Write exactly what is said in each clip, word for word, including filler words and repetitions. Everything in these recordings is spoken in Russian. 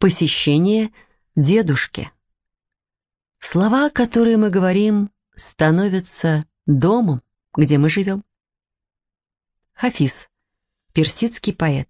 Посещение дедушки. Слова, которые мы говорим, становятся домом, где мы живем. Хафиз, персидский поэт.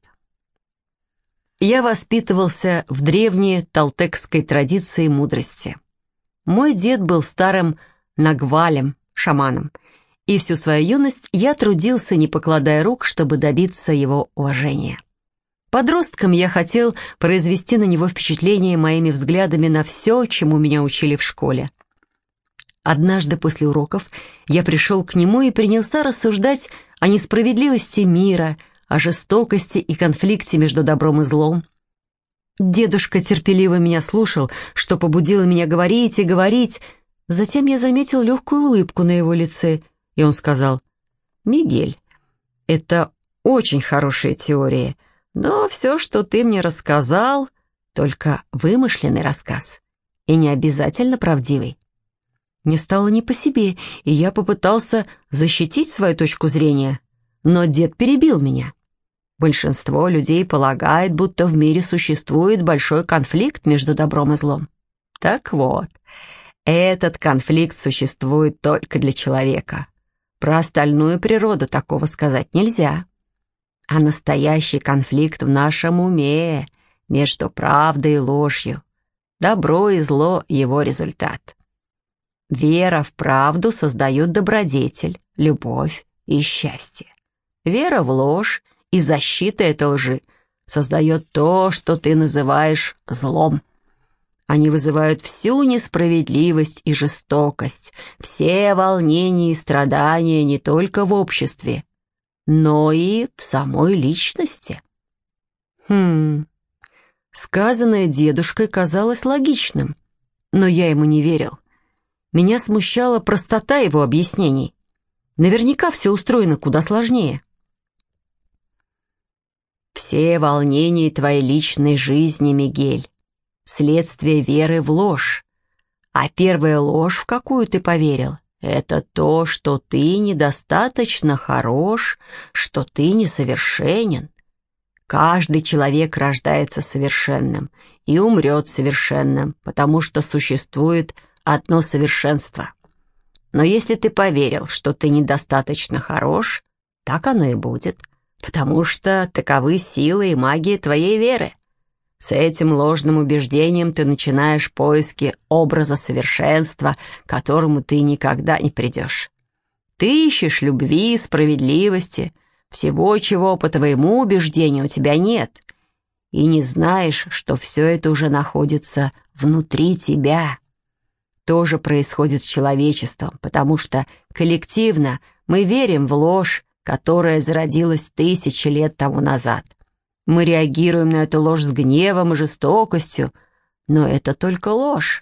Я воспитывался в древней талтекской традиции мудрости. Мой дед был старым нагвалем, шаманом, и всю свою юность я трудился, не покладая рук, чтобы добиться его уважения. Подростком я хотел произвести на него впечатление моими взглядами на все, чему меня учили в школе. Однажды после уроков я пришел к нему и принялся рассуждать о несправедливости мира, о жестокости и конфликте между добром и злом. Дедушка терпеливо меня слушал, что побудило меня говорить и говорить. Затем я заметил легкую улыбку на его лице, и он сказал: «Мигель, это очень хорошая теория, но все, что ты мне рассказал, только вымышленный рассказ, и не обязательно правдивый». Мне стало не по себе, и я попытался защитить свою точку зрения, но дед перебил меня. Большинство людей полагает, будто в мире существует большой конфликт между добром и злом. Так вот, этот конфликт существует только для человека. Про остальную природу такого сказать нельзя. А настоящий конфликт в нашем уме между правдой и ложью. Добро и зло — его результат. Вера в правду создает добродетель, любовь и счастье. Вера в ложь и защита этой лжи создает то, что ты называешь злом. Они вызывают всю несправедливость и жестокость, все волнения и страдания не только в обществе, но и в самой личности. Хм, сказанное дедушкой казалось логичным, но я ему не верил. Меня смущала простота его объяснений. Наверняка все устроено куда сложнее. Все волнения твоей личной жизни, Мигель, следствие веры в ложь. А первая ложь, в какую ты поверил, это то, что ты недостаточно хорош, что ты несовершенен. Каждый человек рождается совершенным и умрет совершенным, потому что существует одно совершенство. Но если ты поверил, что ты недостаточно хорош, так оно и будет, потому что таковы силы и магия твоей веры. С этим ложным убеждением ты начинаешь поиски образа совершенства, к которому ты никогда не придешь. Ты ищешь любви, справедливости, всего, чего по твоему убеждению у тебя нет, и не знаешь, что все это уже находится внутри тебя. То же происходит с человечеством, потому что коллективно мы верим в ложь, которая зародилась тысячи лет тому назад. Мы реагируем на эту ложь с гневом и жестокостью, но это только ложь.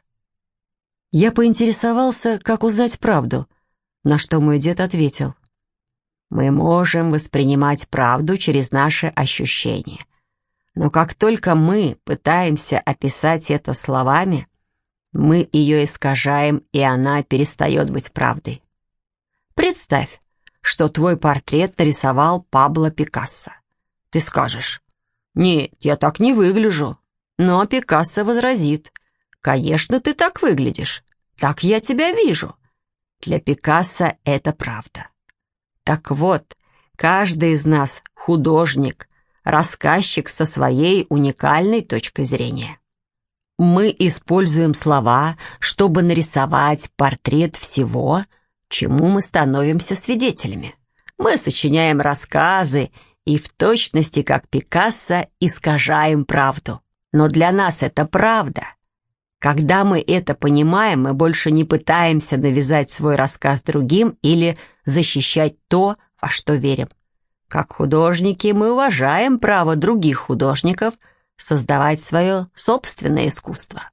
Я поинтересовался, как узнать правду, на что мой дед ответил: «Мы можем воспринимать правду через наши ощущения, но как только мы пытаемся описать это словами, мы ее искажаем, и она перестает быть правдой. Представь, что твой портрет нарисовал Пабло Пикассо. Ты скажешь: «Нет, я так не выгляжу». Но Пикассо возразит: «Конечно, ты так выглядишь. Так я тебя вижу». Для Пикассо это правда. Так вот, каждый из нас художник, рассказчик со своей уникальной точкой зрения. Мы используем слова, чтобы нарисовать портрет всего, чему мы становимся свидетелями. Мы сочиняем рассказы и в точности, как Пикассо, искажаем правду. Но для нас это правда. Когда мы это понимаем, мы больше не пытаемся навязать свой рассказ другим или защищать то, во что верим. Как художники мы уважаем право других художников создавать свое собственное искусство.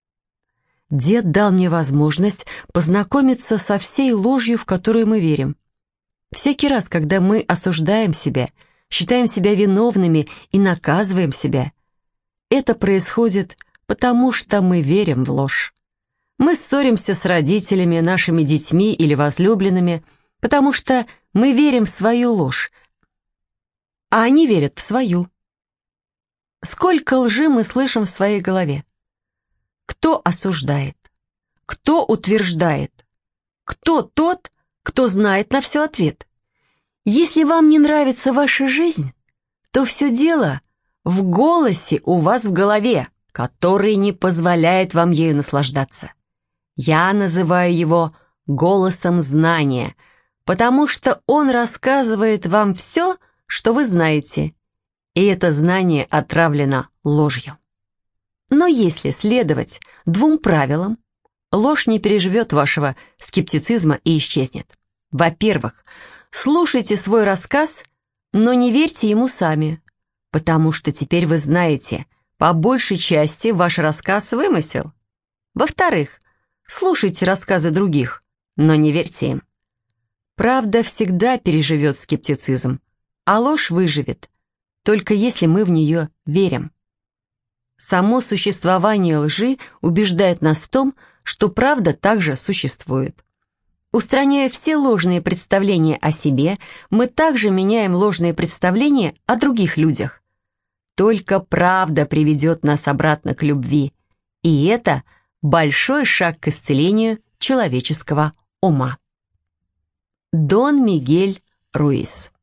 Дед дал мне возможность познакомиться со всей ложью, в которую мы верим. Всякий раз, когда мы осуждаем себя, считаем себя виновными и наказываем себя, это происходит потому, что мы верим в ложь. Мы ссоримся с родителями, нашими детьми или возлюбленными, потому что мы верим в свою ложь, а они верят в свою. Сколько лжи мы слышим в своей голове? Кто осуждает? Кто утверждает? Кто тот, кто знает на все ответ? Если вам не нравится ваша жизнь, то все дело в голосе у вас в голове, который не позволяет вам ею наслаждаться. Я называю его голосом знания, потому что он рассказывает вам все, что вы знаете, и это знание отравлено ложью. Но если следовать двум правилам, ложь не переживет вашего скептицизма и исчезнет. Во-первых, слушайте свой рассказ, но не верьте ему сами, потому что теперь вы знаете, по большей части ваш рассказ вымысел. Во-вторых, слушайте рассказы других, но не верьте им. Правда всегда переживет скептицизм, а ложь выживет, только если мы в нее верим. Само существование лжи убеждает нас в том, что правда также существует. Устраняя все ложные представления о себе, мы также меняем ложные представления о других людях. Только правда приведет нас обратно к любви, и это большой шаг к исцелению человеческого ума. Дон Мигель Руис.